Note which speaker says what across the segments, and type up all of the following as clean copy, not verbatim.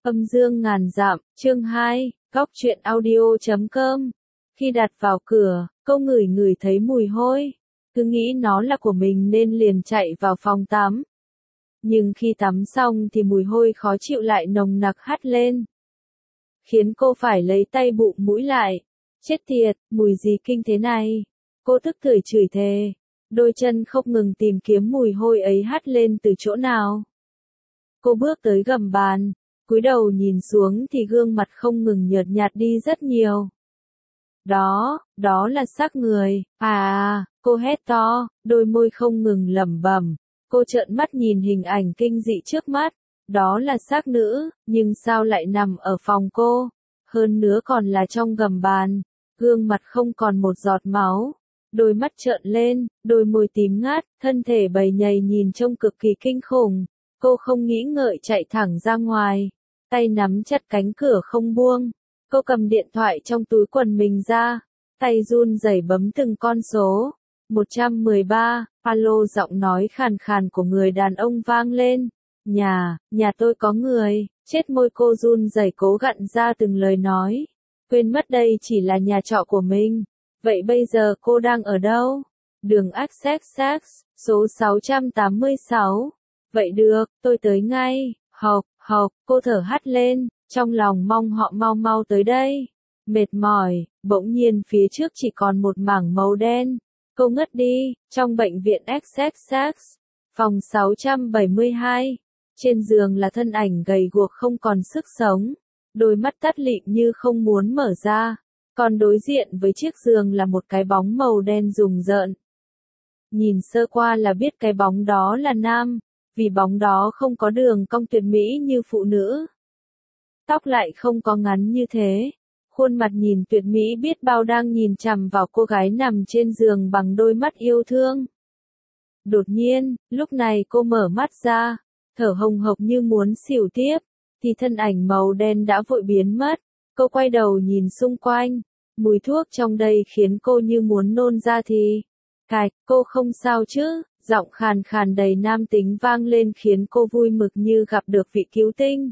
Speaker 1: Âm dương ngàn dặm, chương 2, góc truyện audio.com. Khi đặt vào cửa, cô ngửi thấy mùi hôi, cứ nghĩ nó là của mình nên liền chạy vào phòng tắm. Nhưng khi tắm xong thì mùi hôi khó chịu lại nồng nặc hắt lên, khiến cô phải lấy tay bụm mũi lại. Chết tiệt, mùi gì kinh thế này? Cô tức tưởi chửi thề, đôi chân không ngừng tìm kiếm mùi hôi ấy hắt lên từ chỗ nào. Cô bước tới gầm bàn, cúi đầu nhìn xuống thì gương mặt không ngừng nhợt nhạt đi rất nhiều. Đó là xác người. Cô hét to, đôi môi không ngừng lẩm bẩm. Cô trợn mắt nhìn hình ảnh kinh dị trước mắt. Đó là xác nữ, nhưng sao lại nằm ở phòng cô? Hơn nữa còn là trong gầm bàn. Gương mặt không còn một giọt máu. Đôi mắt trợn lên, đôi môi tím ngắt, thân thể bầy nhầy nhìn trông cực kỳ kinh khủng. Cô không nghĩ ngợi chạy thẳng ra ngoài, tay nắm chặt cánh cửa không buông. Cô cầm điện thoại trong túi quần mình ra, tay run rẩy bấm từng con số. 113, alo, giọng nói khàn khàn của người đàn ông vang lên. Nhà tôi có người. Chết môi cô run rẩy cố gặn ra từng lời nói. Quên mất đây chỉ là nhà trọ của mình. Vậy bây giờ cô đang ở đâu? Đường Essex, số 686. Vậy được, tôi tới ngay. Hộc, cô thở hắt lên, trong lòng mong họ mau tới đây. Mệt mỏi, bỗng nhiên phía trước chỉ còn một mảng màu đen. Cô ngất đi, trong bệnh viện Essex, phòng 672. Trên giường là thân ảnh gầy guộc không còn sức sống, đôi mắt tắt lịm như không muốn mở ra. Còn đối diện với chiếc giường là một cái bóng màu đen rùng rợn. Nhìn sơ qua là biết cái bóng đó là nam, vì bóng đó không có đường cong tuyệt mỹ như phụ nữ. Tóc lại không có ngắn như thế. Khuôn mặt nhìn tuyệt mỹ biết bao đang nhìn chằm vào cô gái nằm trên giường bằng đôi mắt yêu thương. Đột nhiên, lúc này cô mở mắt ra, thở hồng hộc như muốn xỉu tiếp, thì thân ảnh màu đen đã vội biến mất. Cô quay đầu nhìn xung quanh, mùi thuốc trong đây khiến cô như muốn nôn ra thì. Cạch, cô không sao chứ? Giọng khàn khàn đầy nam tính vang lên khiến cô vui mực như gặp được vị cứu tinh.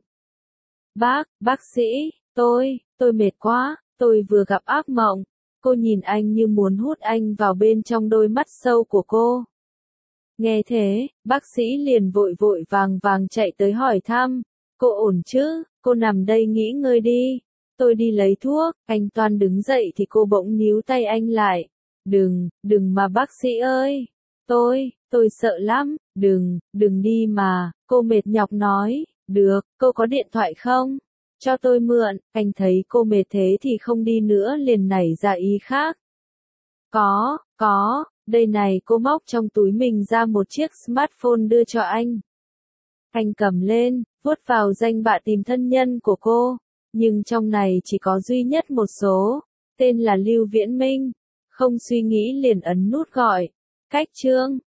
Speaker 1: Bác sĩ, tôi mệt quá, tôi vừa gặp ác mộng. Cô nhìn anh như muốn hút anh vào bên trong đôi mắt sâu của cô. Nghe thế, bác sĩ liền vội vàng chạy tới hỏi thăm. Cô ổn chứ? Cô nằm đây nghỉ ngơi đi. Tôi đi lấy thuốc. Anh toan đứng dậy thì cô bỗng níu tay anh lại. Đừng mà bác sĩ ơi. Tôi sợ lắm. Đừng đi mà. Cô mệt nhọc nói. Được, cô có điện thoại không? Cho tôi mượn. Anh thấy cô mệt thế thì không đi nữa liền nảy ra ý khác. Có. Đây này, cô móc trong túi mình ra một chiếc smartphone đưa cho anh. Anh cầm lên, vuốt vào danh bạ tìm thân nhân của cô. Nhưng trong này chỉ có duy nhất một số. Tên là Lưu Viễn Minh. Không suy nghĩ liền ấn nút gọi. Cách chương.